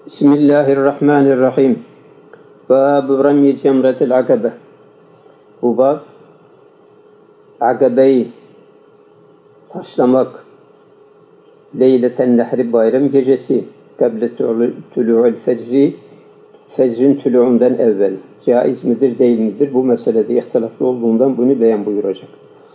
Bismillahirrahmanirrahim. Bab-ı ramyi cemretil akabe. Bu bab, akabeyi taşlamak, leyleten nehri bayram gecesi, kable tulu'ul fecri, fecrin tulu'undan evvel. Caiz midir, değil midir? Bu meselede ihtilaflı olduğundan bunu beyan buyuracak.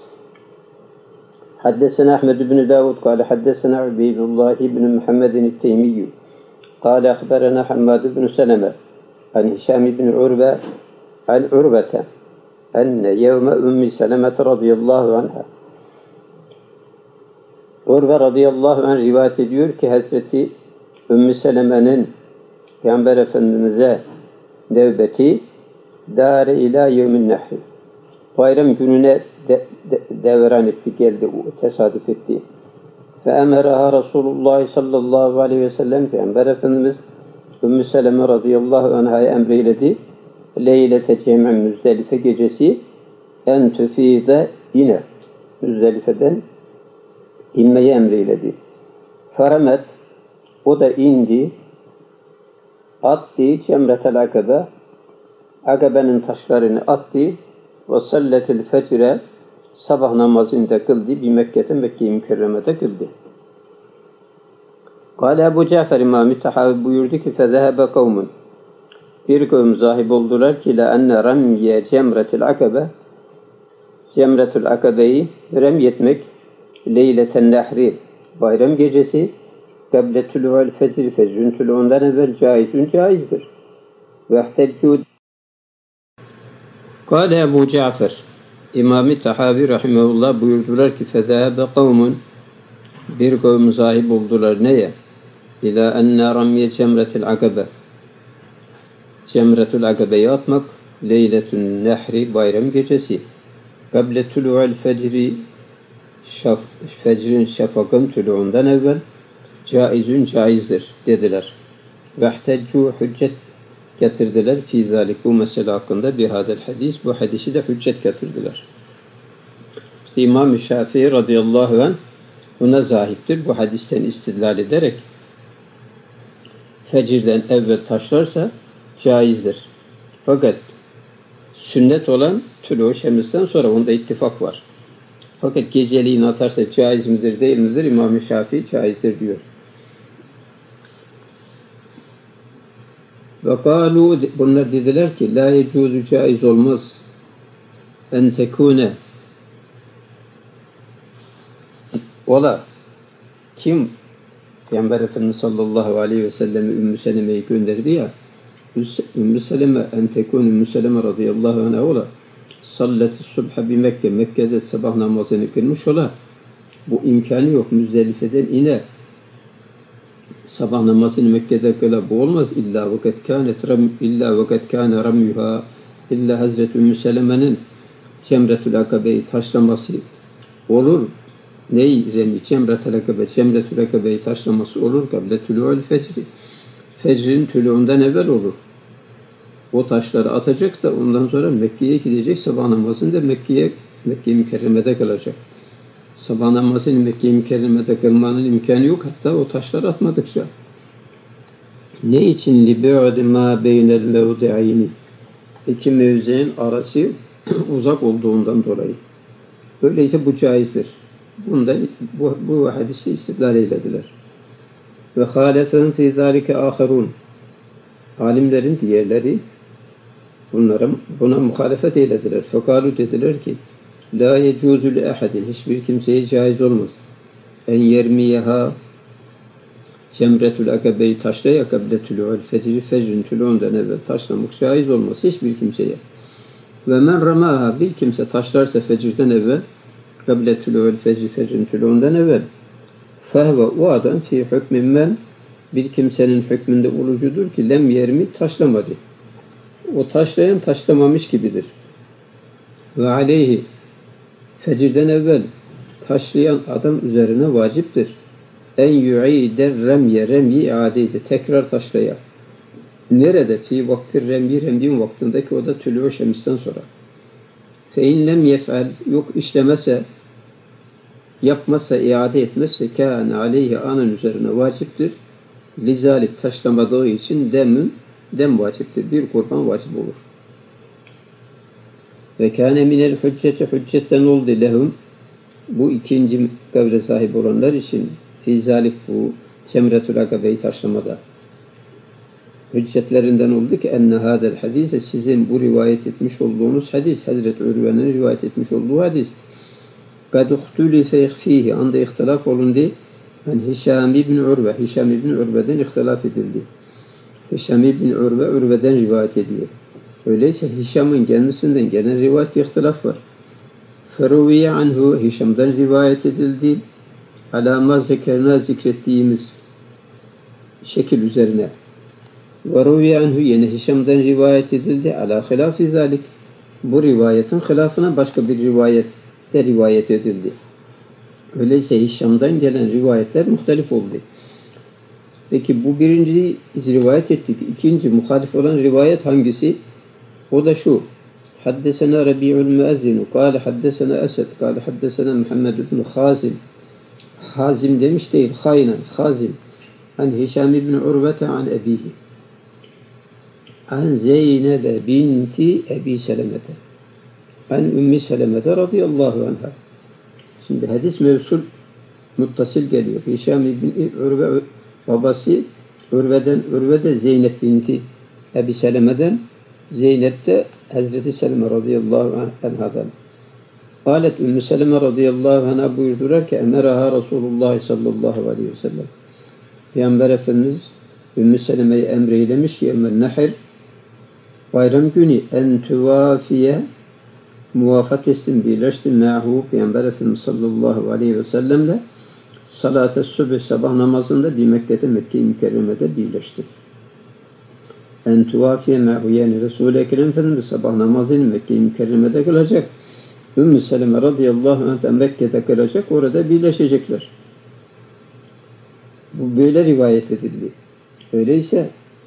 Haddesena Ahmed ibn Davud, kâle haddesena Ubeydullah ibn Muhammedin el-Teymiyyü, قال أخبرنا حماد بن سلمة عن هشام بن عروة عن عروة أن يوم أم سلمة رضي الله عنها Urve radıyallahu anh rivayet ediyor ki Hazreti Ümmü Seleme'nin Peygamber Efendimiz'e nöbeti dâre ilâ yevmin nehri, bayram gününe devran etti, geldi, tesadüf etti. فَاَمَرَهَا Resulullah sallallahu aleyhi ve sellem, Peygamber Efendimiz Ümmü Seleme radıyallahu anh'a emreyledi. Leylete cem'in Müzdelife gecesi en tüfide iner. Müzdelife'den inmeyi emreyledi. Feramet, o da indi. Attı cemretel akabe, akabenin taşlarını attı. Ve salletil fecre, sabah namazını da kıldı. Bir Mekke'de, Mekke-i Mükerreme'de kıldı. Kâle Ebu Cafer İmam-ı Tahavi buyurdu ki فَذَهَبَ قَوْمٌ, bir kavim zahib oldular ki لَاَنَّ رَمْيَ cemretil akabe, cemretul akabeyi remyetmek, leyleten nehri, bayram gecesi, kable tulu'ul fecri, fecrin tulu'undan evvel caizdir. وَاحْتَجُّ Kâle Ebu Cafer İmam-ı Tahavi rahimehullah buyurdular ki فَذَهَبَ قَوْمٌ, bir kavim zahib oldular neye? İlâ enne ramye cemretil akabe, cemretul akabeyi atmak, leyletün nehri, bayram gecesi, kable tulu'ul fecri, fecrin şafakın tulu'undan evvel, caizdir dediler. Vehteccu, hüccet getirdiler fî zâlik, bu mesele hakkında bihadel hadis, bu hadisi de hüccet getirdiler. İşte İmam-ı Şafii radıyallahu anh buna zahiptir. Bu hadisten istidlal ederek fecirden evvel taşlarsa caizdir. Fakat sünnet olan tülû şemisten sonra, onda ittifak var. Fakat geceliğin atarsa caiz midir değil midir? İmam-ı Şafii caizdir diyor. Ve kâlû, bunlar dediler ki la yecûzü, caiz olmaz en tekûne, ola kim Peygamber Efendimiz sallallahu aleyhi ve sellem'i Ümmü Seleme'yi gönderdi ya, Ümmü Seleme en tekûne, Ümmü Seleme radıyallahu anh'a ola salleti subha bi Mekke, Mekke'de sabah namazını kılmış ola, bu imkanı yok, Müzdelife'den iner sabah namazını Mekke'de kıla, bu olmaz. İlla vakat kâne ramyuha, illa Hazreti Ümmü Seleme'nin cemretül akabeyi taşlaması olur. Ney remi? Cemretül akabe, cemretül akabeyi taşlaması olur. Kable tulu'ul fecri, fecrin tulu'undan evvel olur. O taşları atacak da ondan sonra Mekke'ye gidecek, sabah namazını da Mekke-i Mükerreme'de kılacak. Sabah namazını Mekke-i Mükerreme'de kılmanın imkanı yok, hatta o taşları atmadıkça. Ne için? لِبِعْدِ مَا بَيْنَ الْمَوْدِعَيْنِ, İki mevzenin arası uzak olduğundan dolayı. Öyleyse bu caizdir. Bu hadisi istidlal eylediler. Ve hâlefehum fî zâlike âherûn, alimlerin diğerleri buna muhalefet eylediler. Fekâlû, dediler ki la yecûzü li ahadin, hiçbir kimseye caiz olmaz en yermiyeha, cemretül akabeyi taşlaya, kable tulu'ul fecri, fecrin tulu'undan evvel taşlamak caiz olmaz hiçbir kimseye. Ve men ramâha, bir kimse taşlarsa fecirden evvel, kable tulu'ul fecri, fecrin tulu'undan evvel, fehve, o adam fi hükmin men, bir kimsenin hükmünde olucudur ki lem yermi, taşlamadı. O taşlayan taşlamamış gibidir. Ve aleyhi, fecirden evvel taşlayan adam üzerine vaciptir en yu'ide remyi iadeydi, tekrar taşlaya. Nerede? Fi vakti remyin vaktindeki, o da tülû şemisten sonra. Fe in lem yef'al, yok işlemese, yapmazsa, iade etmezse kâne aleyhi, anın üzerine vaciptir Lizalik taşlamadığı için dem vaciptir. Bir kurban vacip olur. Ve kâne minel hücceti hüccetten oldu lehum. Bu ikinci kavle sahip olanlar için fizalik bu Cemretül Akabe'yi taşlamada hüccetlerinden oldu ki enne hadel hadise sizin bu rivayet etmiş olduğunuz hadis Hazreti Urve'nin rivayet etmiş olduğu hadis kad ihtulife fihi anda ihtilaf olundu. Yani Hişam ibn Urve, Hişam ibn Urve'den ihtilaf edildi. Hişam ibn Urve, Urve'den rivayet ediyor. Öyleyse Hişam'ın kendisinden gelen rivayet ihtilaf var. Feruviye anhu, Hişam'dan rivayet edildi. Alama zekerna zikrettiğimiz şekil üzerine. Ve ruviye anhu, yine Hişam'dan rivayet edildi. Ala hilafi zalik. Bu rivayetin hilafına başka bir rivayette rivayet edildi. Öyleyse Hişam'dan gelen rivayetler muhtelif oldu. Peki bu birinci rivayet ettik. İkinci muhalif olan rivayet hangisi? O da şu. Haddesena Rabi'ul Müezzinu. Kâle haddesena Esed. Kâle haddesena Muhammed ibn Hazim. Hazim demiş değil. Haynen. Hazim. An Hişam ibn Urvete an ebihi. An Zeynebe binti Ebi Selemete. An Ümmi Selemete radıyallahu anha. Şimdi hadis mevsul muttasıl geliyor. Hişam ibn Urve babası Urve de Zeynep binti Ebi Seleme'den, Zeynep de Hazreti Seleme radıyallahu anhadan. Alet Ümmü Seleme radıyallahu anha buyurdular ki emeraha Resulullah sallallahu aleyhi ve sellem. Peygamber Efendimiz Ümmü Seleme'yi emreylemiş yevmen nehir bayram günü en tuvafiye muvafat etsin, birleşsin me'hu Peygamber Efendimiz sallallahu aleyhi ve sellemle salat-ı subh sabah namazında bir Mekke'de Mekke-i Mükerreme'de birleşti. En tuvafiye me'hu yani Resul-i Ekrem Efendimiz sabah namazını Mekke-i Mükerreme'de kılacak. Ümmü Seleme radıyallahu anh Mekke'de kılacak, orada birleşecekler. Bu böyle rivayet edildi. Öyleyse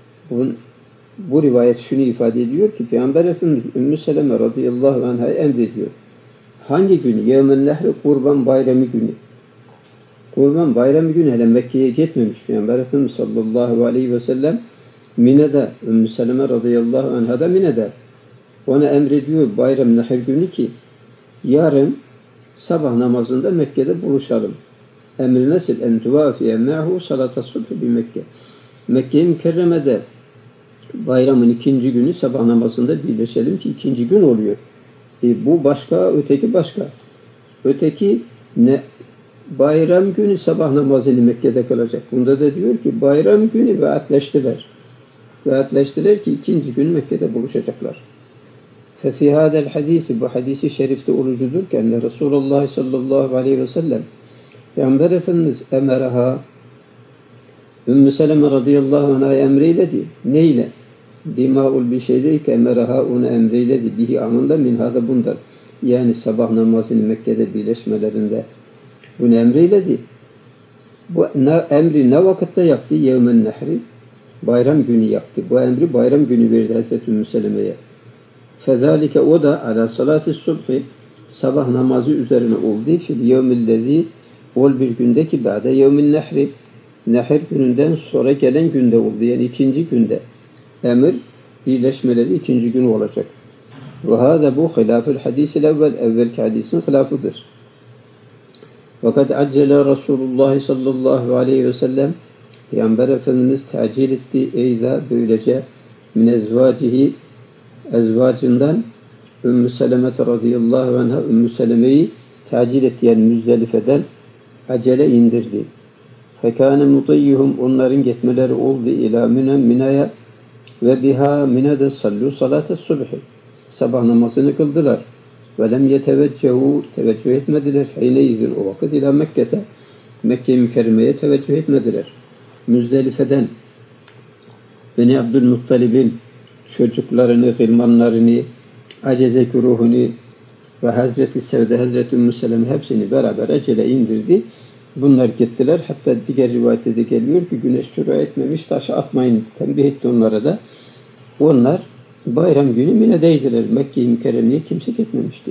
bu rivayet şunu ifade ediyor ki Peygamber Efendimiz Ümmü Seleme radıyallahu anh'a emrediyor. Hangi günü? Yevmen nehri kurban bayramı günü. Kurban bayramı günü hele Mekke'ye gitmemiş Peygamber Efendimiz sallallahu aleyhi ve sellem Mine'de, Ümmü Seleme radıyallahu anh'a da Mine'de. Ona emrediyor bayram nehir günü ki yarın sabah namazında Mekke'de buluşalım. Emri nasıl? En tuvafiye me'hu salata subhi bi Mekke. Mekke-i Mükerreme'de bayramın ikinci günü sabah namazında birleşelim ki ikinci gün oluyor. Bu başka, öteki başka. Öteki ne? Bayram günü sabah namazını Mekke'de kılacak. Bunda da diyor ki bayram günü vaatleştiler. Vaatleştiler ki ikinci gün Mekke'de buluşacaklar. Fefi hadel hadisi, bu hadisi şerifte olucudur ki enne Resulullah sallallahu aleyhi ve sellem Peygamber Efendimiz emeraha Ümmü Seleme radıyallahu anh'a emreyledi. Neyle? Bima'ul bir şeyde ki emeraha onu emreyledi. Bihi anında minhada bundan. Yani sabah namazını Mekke'de birleşmelerinde bunu emreyledi. Bu emri ne vakitte yaptı? Yevmen nehri. Bayram günü yaptı. Bu emri bayram günü verdi Hazreti Ümmü Seleme'ye. Fezalike o da ala salati subhi sabah namazı üzerine oldu. Fil yevmillezi ol bir gündeki ba'de yevmin nehri nehir gününden sonra gelen günde oldu. Yani ikinci günde. Emir birleşmeleri ikinci gün olacak. Ve hâzâ bu hilâfül hadîs-i evvel. Evvelki hadisin hilafıdır. Fakat accele Resulullah sallallahu aleyhi ve sellem Peygamber Efendimiz tacil etti. Eyza böylece min ezvacihi ezvacından Ümmü Seleme radıyallahu anh'a Ümmü Seleme'yi tacil etti. Yani Müzdelife'den acele indirdi. Fekâne mutiyyuhum onların gitmeleri oldu ila Mina'ya ve biha Mina'da sallu salat-ı subhi. Sabah namazını kıldılar. Ve lem yeteveccehu teveccüh etmediler. Hiyneyizin o vakit ila Mekke'te Mekke-i Mükerreme'ye teveccüh etmediler. Müzdelife'den Beni Abdülmuttalib'in çocuklarını, gılmanlarını, aceze kuruhunu ve Hazreti Sevde, Hazreti Ümmü Seleme hepsini beraber acele indirdi. Bunlar gittiler. Hatta diğer rivayette de geliyor ki güneş şura etmemiş, taşı atmayın tembih etti onlara da. Onlar bayram günü Mine'deydiler. Mekke-i Mükerreme'ye kimse gitmemişti.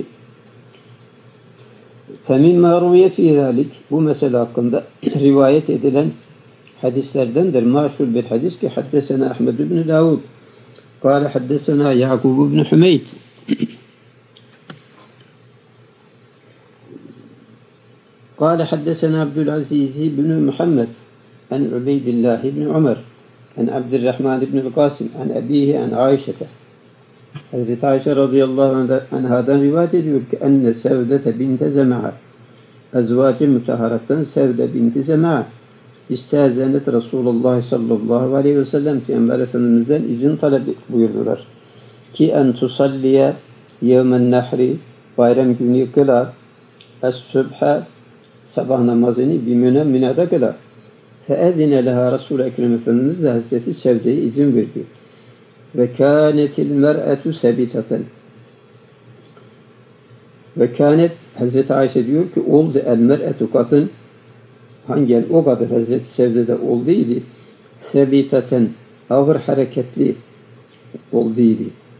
Femin mâruye fî zâlik bu mesele hakkında rivayet edilen hadislerdendir. Maşhur bir hadis ki haddesena Ahmed ibn Davud قال حدثنا يعقوب بن حميد قال حدثنا عبد العزيز بن محمد عن عبيد الله بن عمر عن عبد الرحمن بن القاسم عن أبيه عن عائشة. Hazreti Ayşe radıyallahu anhadan rivayet ediyor ki enne Sevdete binte Zema'a ezvacı müteharattan Sevde binti Zema'a İstezenet Resulullah sallallahu aleyhi ve sellem Peygamber Efendimiz'den izin talep buyurdular. Ki en tusalliye yevmen nehri bayram günü kılar es-sübhe sabah namazını Mine'de kılar. Feezine leha Resul-i Ekrem Efendimiz de Hazreti Sevde'ye izin verdi. Ve kânetil mer'etu sebitaten. Ve kânet Hazreti Ayşe diyor ki oldu el mer'etu kadın hangi o kadar Hazreti Sevde'de olduydu. Sebitaten ağır hareketli olduydu.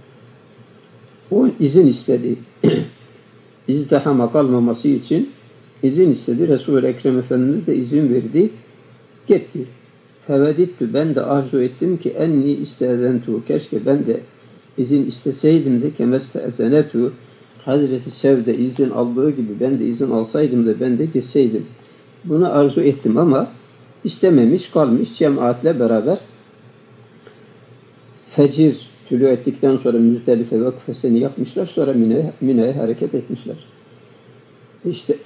O izin istedi. İzdihama kalmaması için izin istedi. Resul-i Ekrem Efendimiz de izin verdi. Gitti. Fevedittü ben de arzu ettim ki enni istezentu keşke ben de izin isteseydim de kemestezenetu Hazreti Sevde izin aldığı gibi ben de izin alsaydım da ben de gitseydim. Bunu arzu ettim ama istememiş kalmış cemaatle beraber fecir tülü ettikten sonra Müzdelife vakfesini yapmışlar sonra Mine'ye hareket etmişler. İşte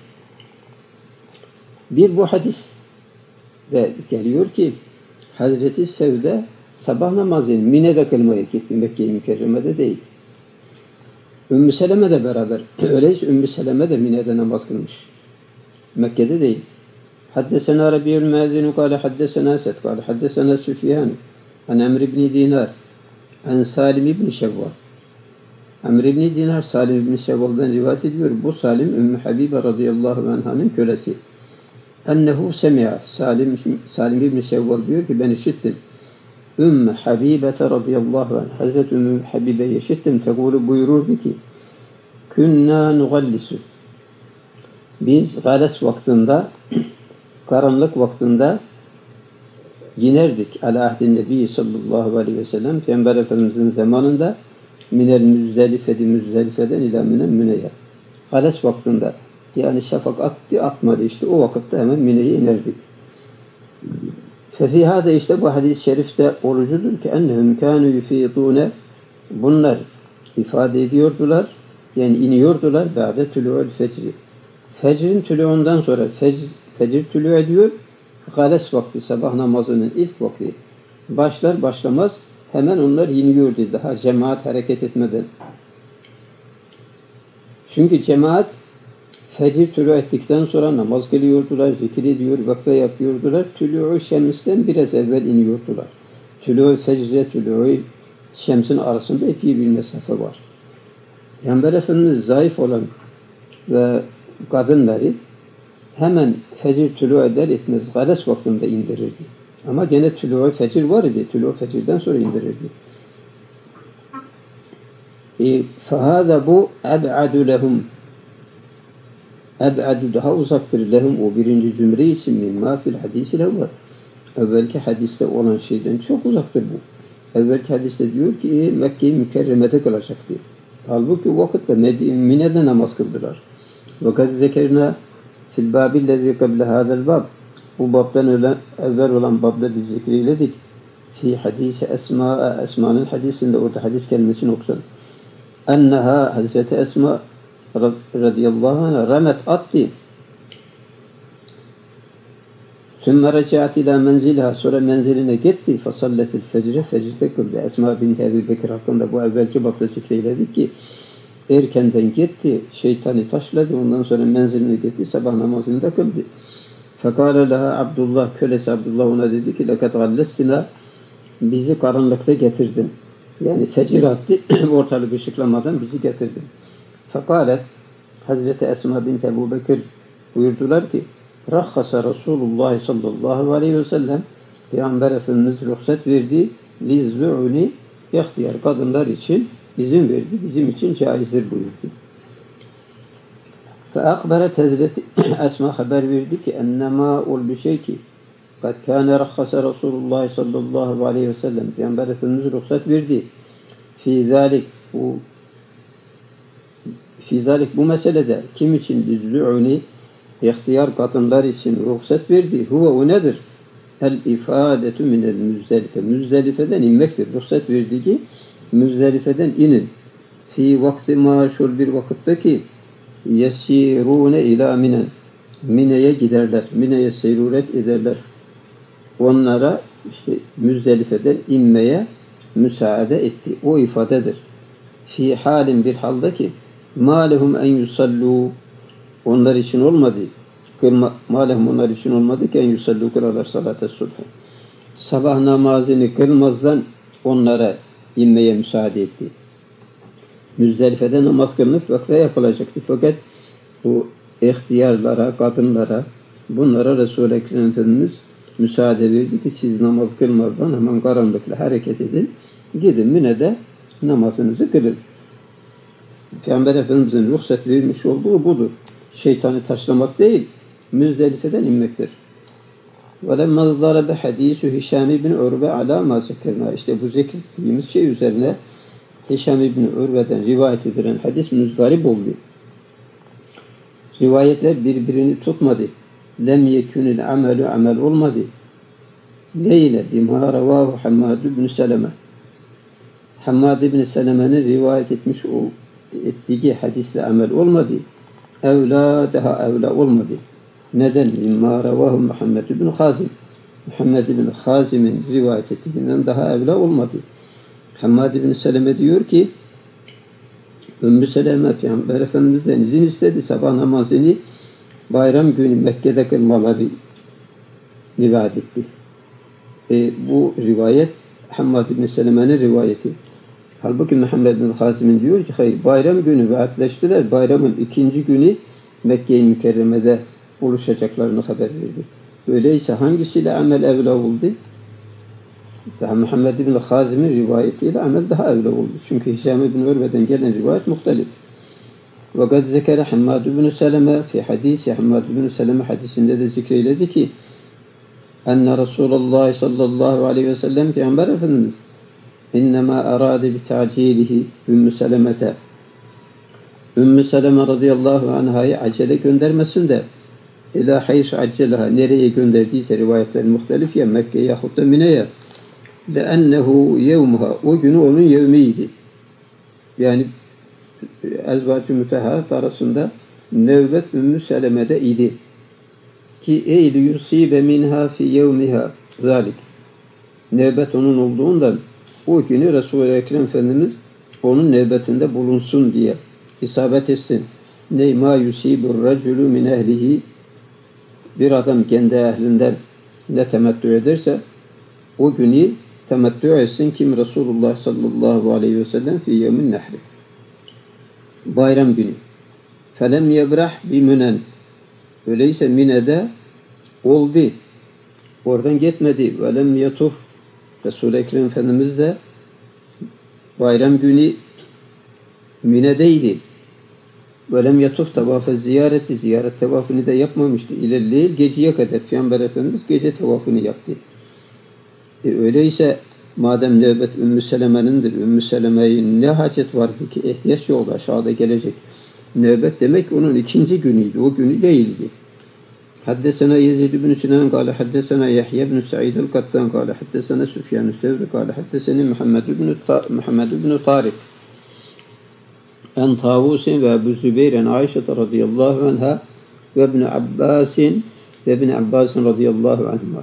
bir bu hadis de geliyor ki Hazreti Sevde sabah namazını Mine'de kılmaya gitti. Mekke-i Mükerreme'de değil. Ümmü Seleme de beraber. Öyleyse Ümmü Seleme de Mine'de namaz kılmış. Mekke'de değil. Haddesena Rabi'ül Mezinu kâle haddesena Esed kâle haddesena Süfyan an Emr ibn Dinar an Salim ibn Şevval. Emr ibn Dinar Salim ibn Şevval'dan rivayet ediyor. Bu Salim Ümmü Habibe radıyallahu anh'ın kölesi. Ennehu semi'a Salim ibn Şevval diyor ki ben işittim. Ümmü Habibete radıyallahu anh Hazreti Ümmü Habibe'yi işittim. Tekulu buyururdu ki Künna nugallisu biz gales vaktinde karanlık vaktinde inerdik ala ahdin nebi sallallahu aleyhi ve sellem Peygamber Efendimizin zamanında minel Müzdelife'den ila Mine'ye gales vaktinde yani şafak attı atmadı işte o vakitte hemen Mine'ye inerdik. Fefihâde işte bu hadis-i şerifte orucudur ki ennehum kânû yufîdûne bunlar ifade ediyordular yani iniyordular ba'de tülû'l fecri. Fecrin tülû'undan sonra fecir tülû ediyor. Gales vakti sabah namazının ilk vakti başlar başlamaz hemen onlar iniyordu daha cemaat hareket etmeden. Çünkü cemaat fecir tülû ettikten sonra namaz kılıyordular, zikir ediyor, vakfe yapıyordular. Tülû-u şemsten biraz evvel iniyordular. Tülû-u fecre, tülû-u şemsin arasında epey bir mesafe var. Peygamber Efendimiz zayıf olan ve kadınları hemen fecir tülû eder etmez, gales vaktinde indirirdi. Ama gene tülû-u fecir var idi, tülû-u fecirden sonra indirirdi. فَهَذَا bu اَبْعَدُ lehum eb'adu daha uzaktır lehum o birinci cümle için mimma fil hadisi levvel. Evvelki hadiste olan şeyden çok uzaktır bu. Evvelki hadiste diyor ki Mekke-i Mükerreme'de kılacak diyor. Halbuki o vakitte Mine'de namaz kıldılar. Fakat zekerna fil babillezi kable hadel bab. Bu babdan evvel olan babda biz zikreyledik. Fi hadisi Esma'nın hadisinde orada hadis kelimesini okusun. Enneha Hazreti Esma radıyallahu anh ramet attı. Sümme recaat ila menzilha sonra menziline gitti. Fasalletil fecre fecrde kıldı. Esma binti Ebu Bekir hakkında bu evvelki babda zikreyledik ki erkenden gitti. Şeytanı taşladı. Ondan sonra menziline gitti. Sabah namazını da kıldı. Fekale leha Abdullah kölesi Abdullah ona dedi ki lekat gallestina bizi karanlıkta getirdin. Yani fecir attı. Ortalık ışıklamadan bizi getirdin. Fekalet Hazreti Esma binti Ebu Bekir buyurdular ki Rahhasa Resulullah sallallahu aleyhi ve sellem Peygamber Efendimiz ruhsat verdi lizzu'uni ihtiyar kadınlar için izin verdi. Bizim için caizdir buyurdu. Fe akberet Hazreti Esma haber verdi ki ennema ol bir şey ki kad kâne rakhasa Resulullah sallallahu aleyhi ve sellem Peygamber Efendimiz ruhsat verdi. Fî zâlik bu meselede kim için düzlü'uni ihtiyar kadınlar için ruhsat verdi. Huve o nedir? El ifadetü minel Müzdelife. Müzdelife'den inmektir. Ruhsat verdi ki Müzdelife'den inin. Fî vakti maşhur bir vakitte ki yesirûne ilâ minen. Mine'ye giderler. Mine'ye seyruret ederler. Onlara işte Müzdelife'den inmeye müsaade etti. O ifadedir. Fî halin bir halde ki mâ lehum en yusallû onlar için olmadı. Mâlehum onlar için olmadı ki en yusallû kılarlar salat-ı subh. Sabah namazını kılmazdan onlara inmeye müsaade etti. Müzdelife'de namaz kılınıp vakfe yapılacaktı. Fakat bu ihtiyarlara, kadınlara, bunlara Resul-i Ekrem Efendimiz müsaade verdi ki siz namaz kılmadan hemen karanlıkla hareket edin. Gidin Mine'de namazınızı kılın. Peygamber Efendimiz'in ruhsat vermiş olduğu budur. Şeytanı taşlamak değil, Müzdelife'den inmektir. وَلَمَّا ضَرَبَ حَد۪يسُ Hişam ibn Urve عَلَى مَا زَكَرْنَا İşte bu zikrettiğimiz şey üzerine Hişam ibn Urve'den rivayet edilen hadis müzdarip oldu. Rivayetler birbirini tutmadı. Lem yekünil amelu amel olmadı. Neyle? Bimâ revâhu Hammad ibn Seleme. Hammad ibn Seleme'nin rivayet ettiği hadisle amel olmadı. Evla daha evla olmadı. Neden? Mimâ revâhu Muhammed ibn Hazim. Muhammed ibn Hazim'in rivayet ettiğinden daha evla olmadı. Hammad ibn Seleme diyor ki Ümmü Seleme Peygamber Efendimiz'den izin istedi. Sabah namazını bayram günü Mekke'de kılmaları rivayet etti. Bu rivayet Hammad ibn Seleme'nin rivayeti. Halbuki Muhammed ibn Hazim'in diyor ki hayır bayram günü vaatleştiler. Bayramın ikinci günü Mekke-i Mükerreme'de buluşacaklarını haber verdi. Öyleyse hangisiyle amel evla oldu? Daha Muhammed ibn Hazim'in rivayetiyle amel daha evla oldu. Çünkü Hişam ibn Urve'den gelen rivayet muhtelif. Ve kad zekere Hammad ibn Seleme fi hadisi Hammad ibn Seleme hadisinde de zikreyledi ki enne Resulullah sallallahu aleyhi ve sellem Peygamber Efendimiz innema arade bi ta'cilihi Ümmü Seleme'te Ümmü Seleme radıyallahu anha'yı acele göndermesinde ila hays acceleha nereye gönderdiyse rivayetler muhtelif ya Mekke yahut da Mine'ye لأنه yevmuha o günü onun yevmiydi. Yani Ezvacı Müteharat arasında nöbet Ümmü Seleme'de idi. Ki eyle yusibe minha fi yevmiha zalik. Nöbet onun olduğundan o günü Resul-i Ekrem Efendimiz onun nöbetinde bulunsun diye isabet etsin. Ne ma yusibur raculu min ehlihi bir adam kendi ehlinden ne temettü ederse o günü temettü etsin kim Resulullah sallallahu aleyhi ve sellem fi yevmin nehri. Bayram günü. Felem yebrah bi Münen. Öyleyse Mine'de oldu. Oradan gitmedi. Velem yatuf. Resul-i Ekrem Efendimiz de bayram günü Mine'deydi. Velem yatuf tavaf-ı ziyareti. Ziyaret tavafını da yapmamıştı. İlerleyip geceye kadar Peygamber Efendimiz gece tavafını yaptı. Öyleyse madem nöbet Ümmü Seleme'nindir, Ümmü Seleme'ye ne hacet vardı ki ihtiyaç yolda aşağıda gelecek. Nöbet demek onun ikinci günüydü, o günü değildi. Haddesena Yezid ibn Sinan kâle haddesena Yahya ibn Sa'id el-Kattan kâle haddesena Süfyan el-Sevri kâle haddeseni Muhammed ibn Tarık en Tavusin ve Ebu Zübeyren Ayşe radıyallahu anha ve İbn Abbasin radıyallahu anhuma.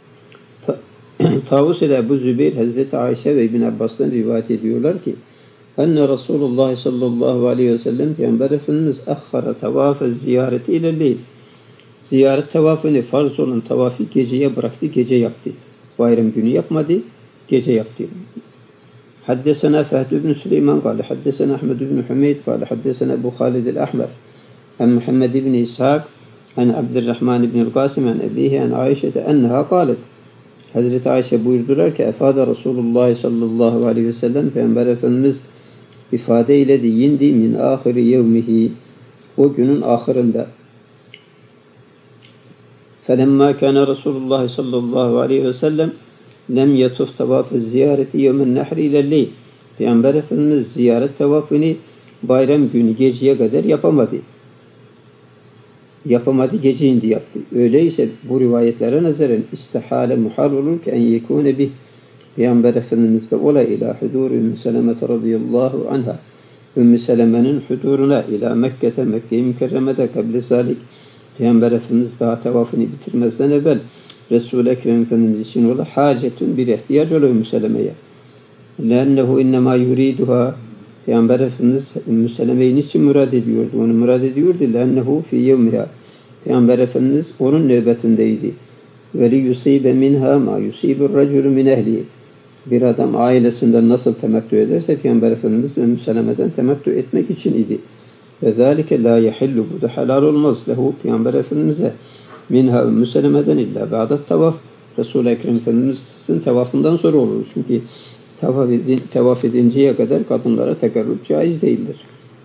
Tavus ile Ebu Zübeyir Hazreti Ayşe ve İbn Abbas'tan rivayet ediyorlar ki enne Resulullah sallallahu aleyhi ve sellem Peygamber Efendimiz akhara tavaf-ı ziyareti ilerleyip ziyaret tavafını farz olan tavafı geceye bıraktı, gece yaptı. Bayram günü yapmadı, gece yaptı. Haddesena Fehd ibn Süleyman kâle haddesena Ahmed ibn Hümeyd kâle haddesena Ebu Halid el-Ahmer en Muhammed ibn İshak en Abdurrahman ibn el-Qasim en Ebihi en Ayşe'de enneha kâlet Hazreti Ayşe buyurdular ki efade Resulullah sallallahu aleyhi ve sellem Peygamber Efendimiz ifade eyledi yindi min ahiri yevmihi o günün ahirinde فَلَمَّا كَانَ رَسُولُ اللّٰهِ صَلَّى اللّٰهُ عَلَيْهِ وَسَلَّمْ لَمْ يَتُفْ تَوَافَ الزِّيَارَةِ يَوْمَ النَّحْرِ اِلَى اللَّيْلِ Peygamber Efendimiz ziyaret tavafını bayram günü geceye kadar yapamadı. Yapamadı, gece indi yaptı. Öyleyse bu rivayetlere nazaran istihale muhal olur ki en yekûne bih. Peygamber Efendimiz de ola ila hudur Ümmü Seleme radıyallahu anha. Ümmü Seleme'nin huduruna ila Mekke'te, Mekke-i Mükerreme'de kable zalik. Peygamber Efendimiz daha tavafını bitirmezden evvel Resul-i Ekrem Efendimiz için ola hacetun bir ihtiyaç ola Ümmü Seleme'ye. Lennehu innema yuriduha. Peygamber Efendimiz Ümmü Seleme'yi niçin murad ediyordu? Onu murad ediyordu. Lennehu fi yevmiha. Peygamber Efendimiz onun nöbetindeydi. Ve li yusibe minha ma yusibur raculu min ehlihi. Bir adam ailesinden nasıl temettü ederse Peygamber Efendimiz Ümmü Seleme'den temettü etmek için idi. Ve zâlike la yehillu. Bu da helal olmaz. Lehu Peygamber Efendimiz'e minha Ümmü Seleme'den illa ba'da tavaf. Resul-i Ekrem Efendimiz'in tavafından sonra olur. Çünkü tavaf edinceye kadar kadınlara tekerrüp caiz değildir.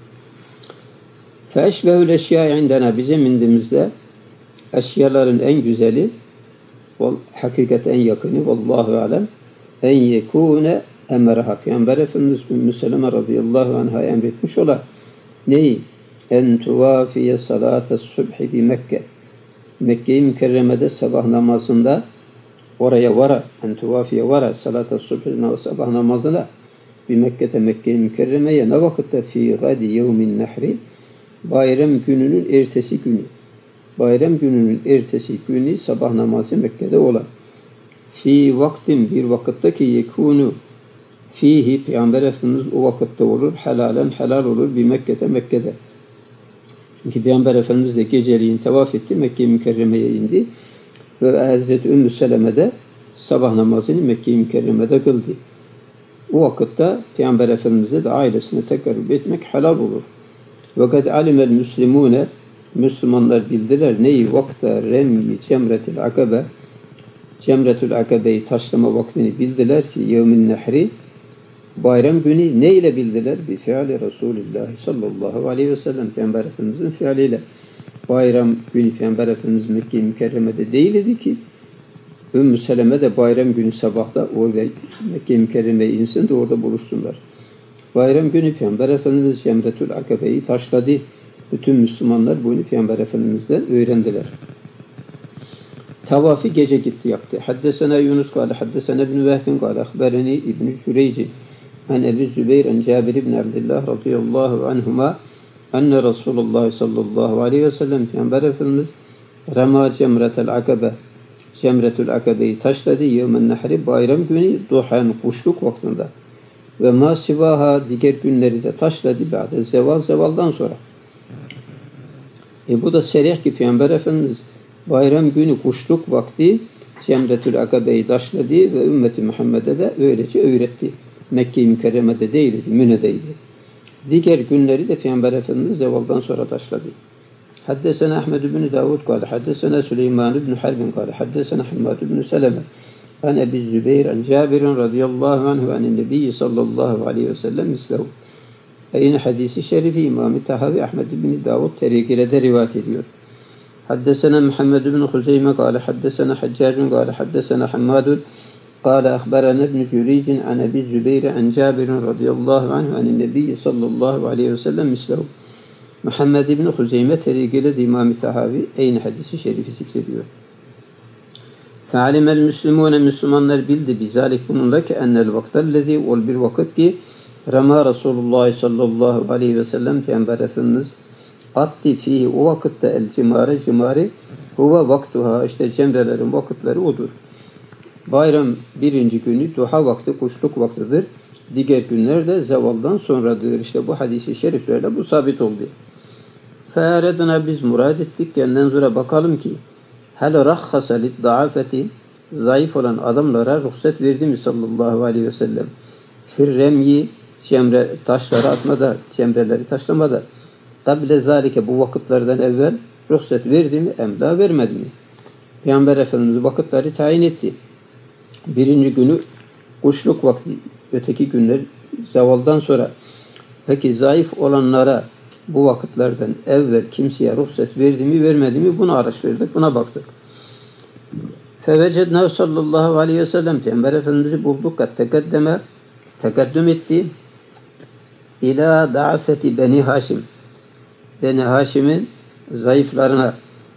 Feşbehül eşya indena bizim indimizde eşyaların en güzeli hakikat en yakını vallahu alem en yekûne emreha. Peygamber Efendimiz Ümmü Seleme radıyallahu anh'a emretmiş ola neyi? En tuvafiye salates subhi bi Mekke. Mekke-i Mükerreme'de sabah namazında oraya vara, en tuvafiye vara salates subhi sabah namazına bi Mekke'te Mekke-i Mükerreme'ye ne vakitte fi gadi yevmin nehri bayram gününün ertesi günü. Bayram gününün ertesi günü sabah namazı Mekke'de olan. Fi vaktin bir vakitte ki yekûnu fihi Peygamber Efendimiz o vakitte olur. Helalen helal olur bir Mekke'de Mekke'de. Çünkü Peygamber Efendimiz de geceliğin tavaf etti. Mekke-i Mükerreme'ye indi. Ve Hazreti Ümmü Seleme de sabah namazını Mekke-i Mükerreme'de kıldı. O vakitte Peygamber Efendimiz'e de ailesine tekerrüp etmek helal olur. Ve kad alimel müslimune Müslümanlar bildiler neyi vakta remyi cemretül akabe Cemretül Akabe'yi taşlama vaktini bildiler ki yevmin nehri bayram günü ne ile bildiler? Bi fiali Resulullah sallallahu aleyhi ve sellem Peygamber Efendimiz'in fialiyle. Bayram günü Peygamber Efendimiz Mekke-i Mükerreme'de değildi ki Ümmü Seleme de bayram günü sabahta orada Mekke-i Mükerreme'ye insin de orada buluşsunlar. Bayram günü Peygamber Efendimiz Cemretül Akabe'yi taşladı. Bütün Müslümanlar bunu Peygamber Efendimiz'den öğrendiler. Tavafı gece gitti yaptı. Haddesena Yunus kâle haddesena İbn-i Vehbin kâle akhbereni İbn-i Cüreyci an Ebu Zübeyir an Cabir ibn Abdullah radıyallahu anhuma enne Resulullah sallallahu aleyhi ve sellem Peygamber Efendimiz Rema Cemretül Akabe Cemretül Akabe'yi taşladı. Yevmen nehri bayram günü duhan kuşluk vaktinde. Ve ma sivaha diğer günleri de taşladı. Ba'de zevaldan sonra. Bu da serih ki Peygamber Efendimiz bayram günü kuşluk vakti Cemretül Akabe'yi taşladı ve ümmeti Muhammed'e de öylece öğretti. Mekke-i Mükerreme'de değildi, Müne'deydi. Diğer günleri de Peygamber Efendimiz zevaldan sonra taşladı. Haddesena Ahmed ibn Davud kâle, haddesena Süleyman ibn Harbin kâle, haddesena Hammad ibn Seleme an Ebi Zübeyir an Cabir'in radıyallahu anhu anin Nebiyyi sallallahu aleyhi ve sellem mislehu. Aynı hadisi şerifi İmam-ı Tahavi Ahmed ibn Davud terikiyle de rivayet ediyor. Haddesena Muhammed ibn Huzeyme kâle, haddesena Haccacun kâle, haddesena Hammadun kâle, ahberana ibn Cüreycin an Ebi Zübeyir an Cabir'in radıyallahu anhu anin Nebiyyi sallallahu aleyhi ve sellem mislehu. Muhammed ibn Huzeyme terikiyle de İmam-ı Tahavi aynı hadisi şerifi zikrediyor. Fe'alimel müslümûne Müslümanlar bildi bizalik bununla ki ennel vaktellezî ol bir vakit ki Rema Resulullah sallallahu aleyhi ve sellem Peygamber Efendimiz attı fihi o vakitte el cimari huve vaktuha işte cemrelerin vakitleri odur. Bayram birinci günü duha vakti kuşluk vaktidir. Diğer günler de zevaldan sonradır. İşte bu hadisi şeriflerle bu sabit oldu. Fe'eredena biz murad ettik kendinden sonra bakalım ki hel rahhasa liddaafeti zayıf olan adamlara ruhsat verdi mi sallallahu aleyhi ve sellem firremyi cemre taşları atmada cemreleri taşlamada kable zalike bu vakitlerden evvel ruhsat verdi mi emla vermedi mi? Peygamber Efendimiz vakitleri tayin etti. Birinci günü kuşluk vakti, öteki günler zevaldan sonra. Peki zayıf olanlara bu vakitlerden evvel kimseye ruhsat verdi mi vermedi mi bunu araştırdık, buna baktık. Fevecedna sallallahu aleyhi ve sellem Peygamber Efendimiz'i bulduk. Kat tekaddüm etti. İlâ da'afeti Beni Haşim. Beni Haşim'in zayıflarına.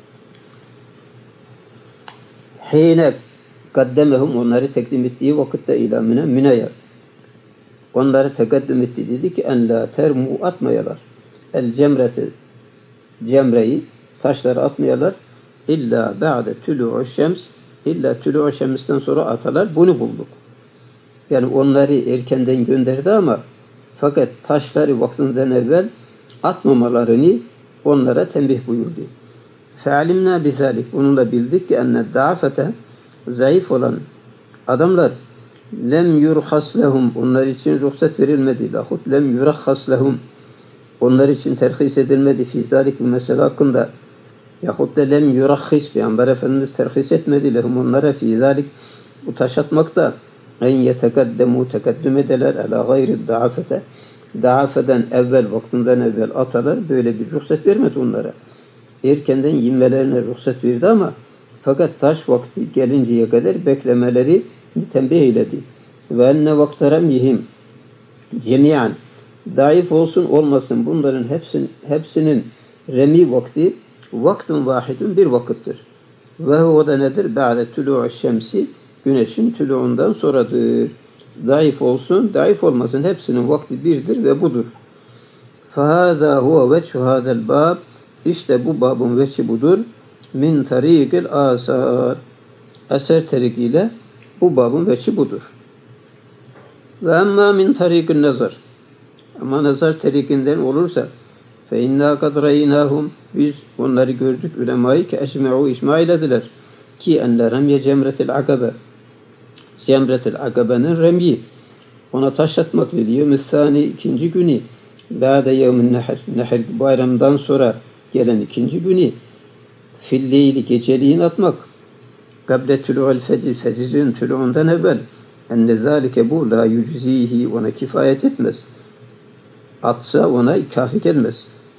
Hine kaddemehum, onları tekdim ettiği vakitte ila Mine'ye. Onları tekaddüm etti. Dedi ki en la termu, atmayalar. El cemreti, cemreyi, taşları atmayalar. İlla ba'de tülû'u şems, illa tülû'u şemsten sonra atalar. Bunu bulduk. Yani onları erkenden gönderdi ama fakat taşları vaktinden evvel atmamalarını onlara tembih buyurdu. Fe'alimna bizalik. Bununla bildik ki enne da'afete, zayıf olan adamlar lem yurhas lehum, onlar için ruhsat verilmedi. Lahut lem yurahhas lehum, onlar için terhis edilmedi. Fi zalik, bu mesele hakkında. Yahut da lem yurahhis, Peygamber Efendimiz terhis etmedi lehum, onlara fi zalik, bu taş atmakta. En yetekaddemu, tekaddüm ederler ala gayri da'afete, da'afeden evvel, vaktinden evvel atalar, böyle bir ruhsat vermedi onlara. Erkenden yemelerine ruhsat verdi ama fakat taş vakti gelinceye kadar beklemeleri tembih eyledi. Ve enne vaktaram yihim cemiyen, daif olsun olmasın bunların hepsinin remi vakti vaktun vahidun, bir vakittir. Ve o da nedir? Ba'de tülû'u şemsi, güneşin tülû'undan sonradır. Daif olsun, daif olmasın, hepsinin vakti birdir ve budur. فَهَذَا هُوَ وَجْهُ هَذَا الْبَابِ, İşte bu babın veçhi budur. Min tarikil asar, eser tarikiyle bu babın veçhi budur. Ve emma min tarikil nazar, ama nazar tarikinden olursa fe inna kad raynahum, biz onları gördük, ulemayı ki ecme'u icma eylediler ki enne remye cemretil akabe, cemretil akabe'nin remyi, ona taş atmak diyor. Müstani, ikinci günü, ba'de yevmin nehr, nehr bayramdan sonra gelen ikinci günü, filleyli, geceliğin atmak, kable tülû'l fecr, fecrin tülû'undan evvel, enne zâlike, bu la yüczihi, ona kifayet etmez. Atsa ona kafi gelmez.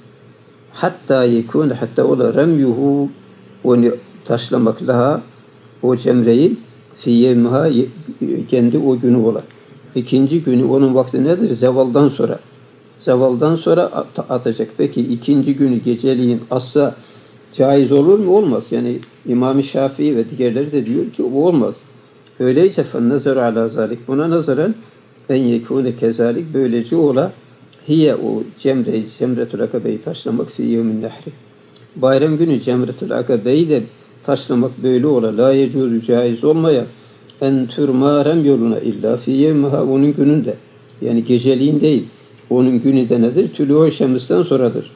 Hatta yekûne, hatta ola remyuhu, onu taşlamak laha, o cemreyi fi yevmiha, kendi o günü ola. İkinci günü, onun vakti nedir? Zevaldan sonra. Zevaldan sonra atacak. Peki ikinci günü geceliğin atsa caiz olur mu? Olmaz. Yani İmam-ı Şafii ve diğerleri de diyor ki o olmaz. Öyleyse فَالنَّزَرُ عَلَى ذَلِكَ, buna nazaran en yekûne kezalik, böylece ola hiye, o cemretül akabeyi taşlamak fi yevmin nehri, bayram günü cemretül akabeyi de taşlamak böyle ola, la yecuzu, caiz olmaya, en türmarem yoluna illa fi yevmiha, onun gününde, yani geceliğin değil, onun günü de nedir? Tülû'u şemsten sonradır.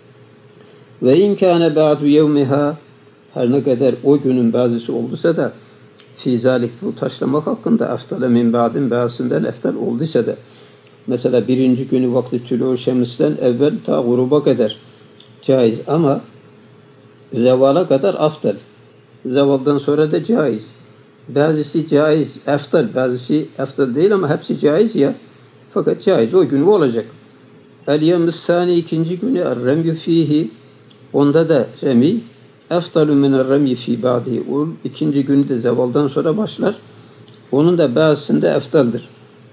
Ve inkâne ba'du yevmiha, her ne kadar o günün bazısı olduysa da fi zalik, bu taşlamak hakkında eftale min ba'din, bazısından eftal olduysa da, mesela birinci günü vakti tülû'u şemsten evvel ta gruba kadar caiz ama zevala kadar aftal. Zevaldan sonra da caiz. Bazısı caiz, eftal, bazısı eftal değil ama hepsi caiz ya. Fakat caiz o günü olacak. El-yevmü's-sâni, ikinci günü er-remyü fihi, onda da remi eftalü minel-remyi fî ba'dihi, o ikinci günü de zevaldan sonra başlar. Onun da bazısında eftaldir.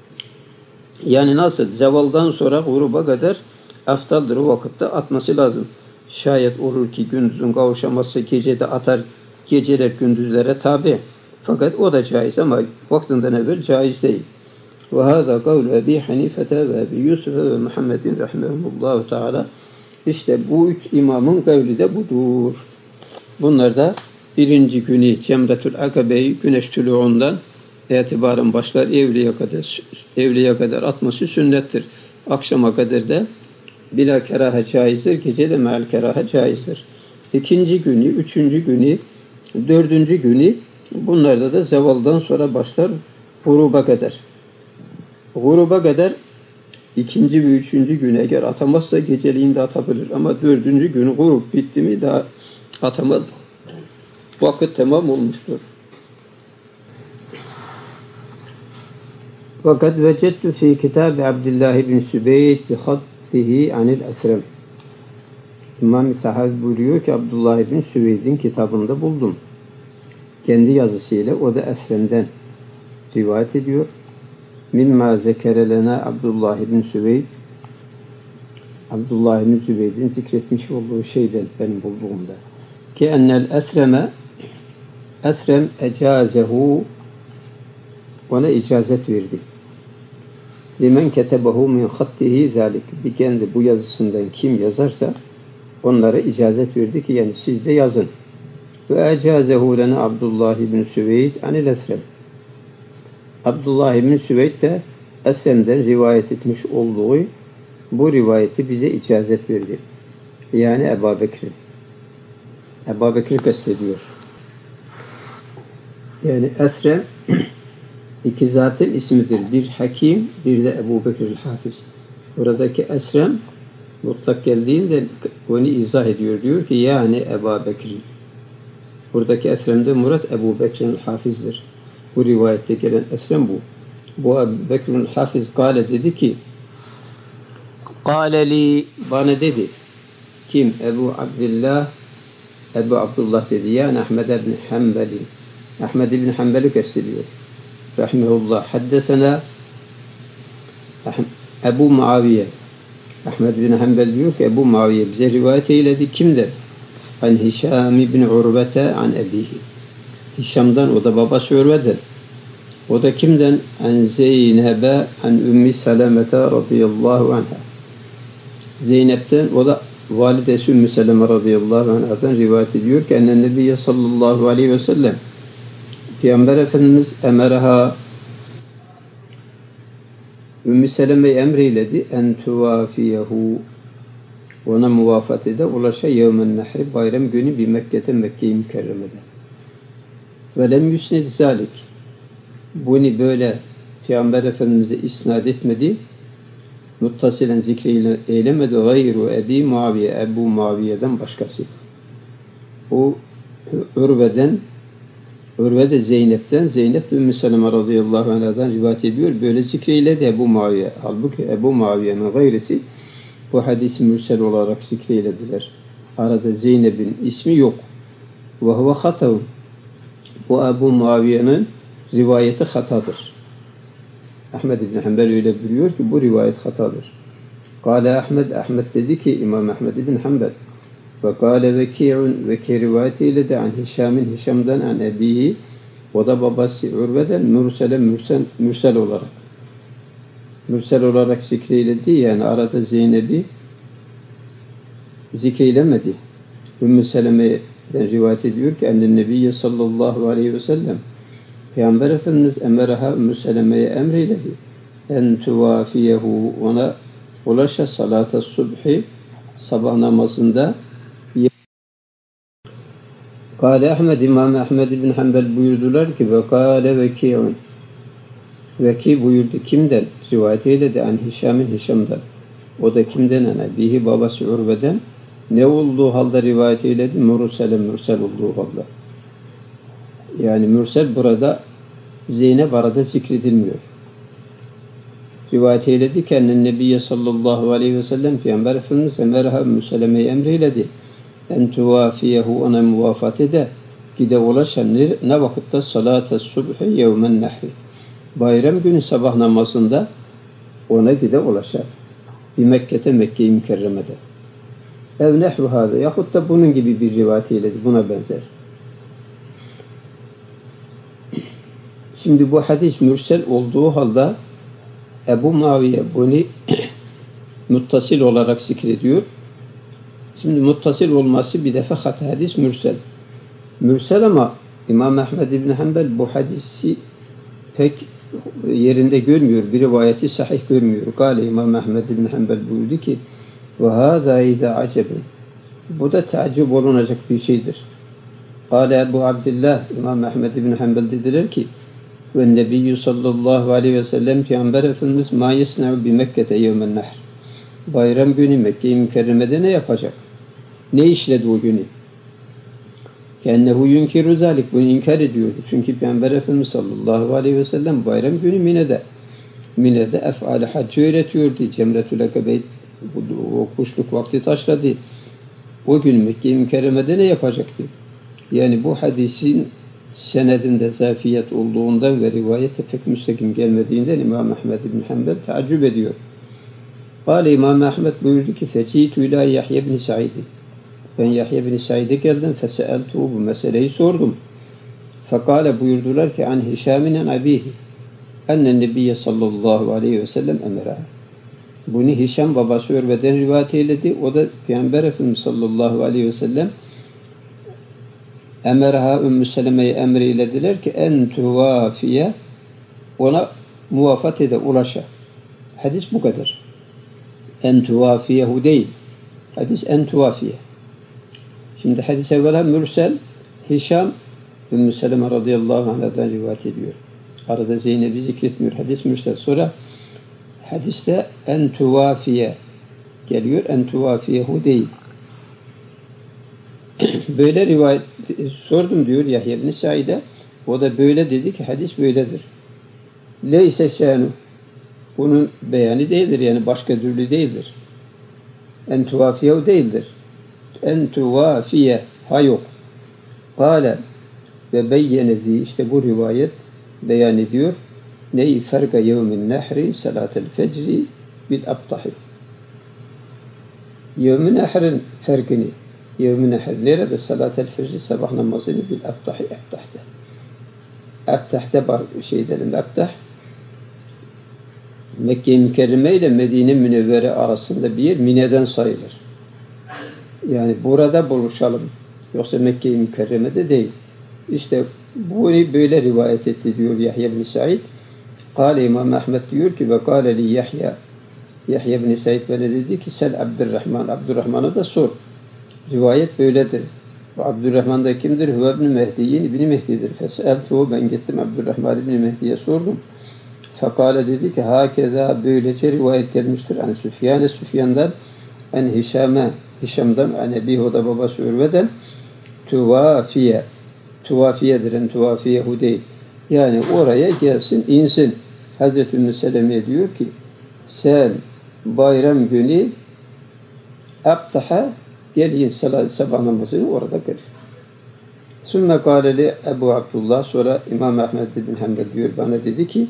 Yani nasıl? Zevaldan sonra gruba kadar eftaldir, o vakitte atması lazım. Şayet olur ki gündüzün kavuşaması, gecede atar, geceler gündüzlere tabi. Fakat o da caiz ama vaktinden evvel caiz değil. Ve hâzâ kavlu Ebi Hanifete ve Ebi Yusuf ve Muhammedin rahimehumullahu teâlâ. İşte bu üç imamın kavli de budur. Bunlar da birinci günü Cemretül Akabe'yi güneş tülûğundan itibaren başlar, evliye kadar atması sünnettir. Akşama kadar da bila kerahe caizdir, gece de meal kerahe caizdir. İkinci günü, üçüncü günü, dördüncü günü, bunlarda da zevaldan sonra başlar gruba kadar. Gruba kadar ikinci ve üçüncü günü eğer atamazsa geceliğinde atabilir ama dördüncü günü grup bitti mi daha atamaz. Vakit tamam olmuştur. Fakat vecettu fi kitab Abdullah ibn Sübeyd bi hattihi anil Esrem. İmam-ı Tahavi buyuruyor ki Abdullah ibn Sübeyd'in kitabında buldum. kendi yazısıyla o da Esrem'den rivayet ediyor. Mimma zekerelena Abdullah ibn Süveyd, Abdullah ibn Süveyd'in zikretmiş olduğu şeyden benim bulduğumda. Ki ennel Esrem ecazehu, ona icazet verdi. Limen ketebehu min hattihi zalik. Bir kendi bu yazısından kim yazarsa onlara icazet verdi ki yani siz de yazın. Ve ecazehu lena Abdullah ibn Süveyd anil Esrem. Abdullah ibn Süveyd de Esrem'den rivayet etmiş olduğu bu rivayeti bize icazet verdi. Yani Ebu Bekir. Ebu Bekir kastediyor. Yani Esrem iki zatın ismidir. Bir Hakim, bir de Ebu Bekir Hafiz. Buradaki Esrem mutlak geldiğinde onu izah ediyor. Diyor ki yani Ebu Bekir. Buradaki Esrem'de murat Ebu Bekir Hafiz'dir. Bu rivayette gelen Esrem bu. Bu Ebu Bekir Hafiz kâle dedi ki kâle li bana dedi. Kim? Ebu Abdullah dedi. Yani Ahmed ibn Hanbel'i. Ahmed ibn Hanbel'i kastediyor. Rahimehullah. Haddesena Ebu Muaviye. Ahmed ibn Hanbel diyor ki Ebu Muaviye bize rivayet eyledi. Kimden? An Hişam ibn Urvete an ebihi. Hişam'dan, o da babası Urve'den. O da kimden? An Zeynep'e an Ümmi Selamete radıyallahu anha. Zeynep'ten, o da validesi Ümmü Seleme radıyallahu anh'dan rivayet ediyor ki ennen Nebiye sallallahu aleyhi ve sellem Peygamber Efendimiz emeraha Ümmü Seleme'yi emreyledi en tuvafiyehu, ona muvafat ede ulaşa yevmen nehri, bayram günü bir Mekke'de, Mekke-i Mükerreme'de. Ve lem yusned zalik, bunu böyle Peygamber Efendimiz'e isnat etmedi, muttasilen zikri eylemedi gayru Ebi Muaviye, Ebu Muaviye'den başkası. O Urve de Zeynep'ten, Zeynep de Ümmü Seleme radıyallahu anh'dan rivayet ediyor. Böyle zikreyledi Ebu Muaviye. Halbuki Ebu Muaviye'nin gayrisi bu hadisi mürsel olarak zikreylediler. Arada Zeynep'in ismi yok. Ve huve hatavun. Bu Ebu Muaviye'nin rivayeti hatadır. Ahmed ibn Hanbel öyle biliyor ki bu rivayet hatadır. Kâle Ahmed dedi ki İmam Ahmed ibn Hanbel ve kâle Veki'un, Veki rivayet eyledi an Hişam'dan an ebihi, o da babası Urve'den mürsel olarak zikreyledi. Yani arada Zeynep'i zikreylemedi. Ümmü Seleme'den rivayet ediyor ki ennen Nebiye sallallahu aleyhi ve sellem Peygamber Efendimiz emeraha Ümmü Seleme'ye emreyledi. En tuvafiyehu, ona ulaşa salata subhi, sabah namazında. Kâle Ahmed, İmam Ahmed ibn Hanbel buyurdular ki ve kâle Veki'un, Veki buyurdu kimden? Rivayet eyledi an Hişam'dan. O da kimden? Bihi babası Urve'den. Ne olduğu halde rivayet eyledi? Mürsel olduğu halde. Yani mürsel burada Zeynep arada zikredilmiyor. Rivayet eyledi ki ennen Nebiye sallallahu aleyhi ve sellem Peygamber Efendimiz emeraha Ümmü Seleme'yi emreyledi. En tuvafiyehu, ona muvafat ede, gide ulaşan ne vakitte? Salat-ı subhi yevmen nehri, bayram günü sabah namazında ona gide ulaşar. Bir Mekke'de, Mekke-i Mükerreme'de. Ev nehru hâze, yahut da bunun gibi bir rivayet eyledi, buna benzer. Şimdi bu hadis mürsel olduğu halde Ebu Muaviye bunu muttasil olarak zikrediyor. Şimdi muttasil olması bir defa hata, hadis mürsel. Mürsel ama İmam Ahmed ibn Hanbel bu hadisi pek yerinde görmüyor. Bir rivayeti sahih görmüyor. Kâle İmam Ahmed ibn Hanbel buyurdu ki ve hâzâ idâ acebe, bu da teaccüp olunacak bir şeydir. Kâle Ebu Abdillah, İmam Ahmed ibn Hanbel dediler ki ve Nebiyyü sallallahu aleyhi ve sellem Peygamber Efendimiz mâ yesne'u bi Mekke'te yevmen nehr, bayram günü Mekke-i Mükerreme'de ne yapacak? Ne işledi o günü? Kennehu yunkiru zalik, bunu inkar ediyordu. Çünkü Peygamber Efendimiz sallallahu aleyhi ve sellem bayram günü Mine'de ef'al-i haccı öğretiyordu. Cemretül Akabe'yi o kuşluk vakti taşladı. O gün Mekke-i Mükerreme'de ne yapacaktı? Yani bu hadisin senedinde zafiyet olduğundan ve rivayete pek müstakim gelmediğinden İmam Ahmed bin Hanbel taaccüp ediyor. Kâle İmam Ahmed buyurdu ki fecîtü ilâ Yahya bin Said'i. Ben Yahya bin Said'e geldim. Feseeltuhu, bu meseleyi sordum. Fekâle, buyurdular ki an Hişam'in abihi ennen nebiyye sallallahu aleyhi ve sellem emera. Bunu Hişam babası Örve'den rivayet eyledi. O da Peygamber Efendimiz sallallahu aleyhi ve sellem emeraha Ümmü Seleme'yi emreylediler ki en tuvafiye, ona muvafat ede, ulaşa. Hadis bu kadar. En tuvafiyehu değil. Hadis en tuvafiye. Şimdi hadis evvela mürsel, Hişam Ümmü Seleme radıyallahu anh'dan rivayet ediyor. Arada Zeynep'i zikretmiyor. Hadis mürsel. Sonra hadiste en tuvafiye geliyor. En tuvafiyehu değil. Böyle rivayet sordum diyor Yahya ibn Said'e. O da böyle dedi ki hadis böyledir. Leyse şanu. Bunun beyanı değildir. Yani başka türlü değildir. En tuvafiyehu değildir. En tuvafiye ha yok. Kâle ve beyyenezi, işte bu rivayet beyan ediyor. Ney ferga yevmin nehri salatel fecri bil abtahi. Yevmin nehrin ferkini. Yevmin nehr nerede? Salatel fecri, sabah namazını bil abtahi, abtahte. Abtahte var şeylerin, abtah Mekke-i Mükerreme ile Medine Münevvere arasında bir yer, Mine'den sayılır. Yani burada buluşalım. Yoksa Mekke-i Mükerreme'de değil. İşte bunu böyle rivayet etti diyor Yahya bin Said. Kâle İmam Ahmed diyor ki ve kâle li Yahya. Yahya bin Said bana dedi ki sel Abdurrahman. Abdurrahman'a da sor. Rivayet böyledir. Abdurrahman da kimdir? Hüve ibn Mehdi'nin İbn Mehdi'dir. Feseltuhu, ben gittim Abdurrahman İbn Mehdi'ye sordum. Fekâle, dedi ki hakeza, böylece rivayet gelmiştir. Yani Süfyan'dan, en Hişam'dan, yani Ebi Hoda babası Ürve'den, tuvafiye. Tuvafiyedir, en tuvafiyehu değil. Yani oraya gelsin, insin. Hazreti Ümmü Seleme diyor ki sen bayram günü abtaha gelin sabah namazını orada kıl. Sümme kâleli Ebu Abdullah, sonra İmam Ahmed bin Hanbel diyor bana, dedi ki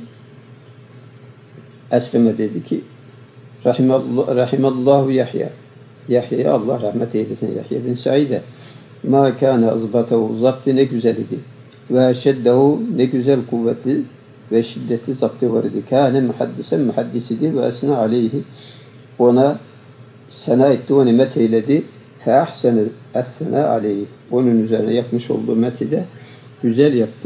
Eslem'e dedi ki Rahimallahu Yahya. Yahya'ya Allah rahmet eylesin, Yahya bin Said'e. Ma kâne azbatahu, zaptı ne güzel idi. Ve şeddehu, ne güzel kuvveti ve şiddetli zaptı var idi. Kâne muhaddisen, muhaddisidi ve esna aleyhi. Ona sena etti, onu met eyledi. Fe ahsene es-sena aleyhi. Onun üzerine yapmış olduğu meti de güzel yaptı.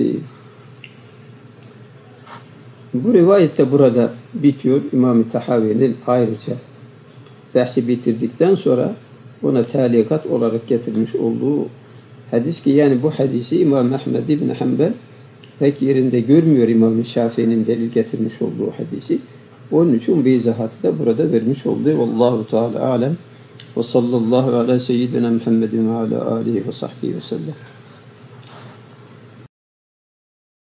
Bu rivayette burada bitiyor. İmam-ı Tahavi'nin ayrıca bahsi bitirdikten sonra buna talikat olarak getirmiş olduğu hadis ki, yani bu hadisi İmam Ahmed ibn Hanbel pek yerinde görmüyor, İmam-ı Şafii'nin delil getirmiş olduğu hadisi. Onun için bu izahatı da burada vermiş oldu. Vallahu Teala alem ve sallallahu ala seyyidina Muhammedin ve ala alihi ve sahbihi ve sellem.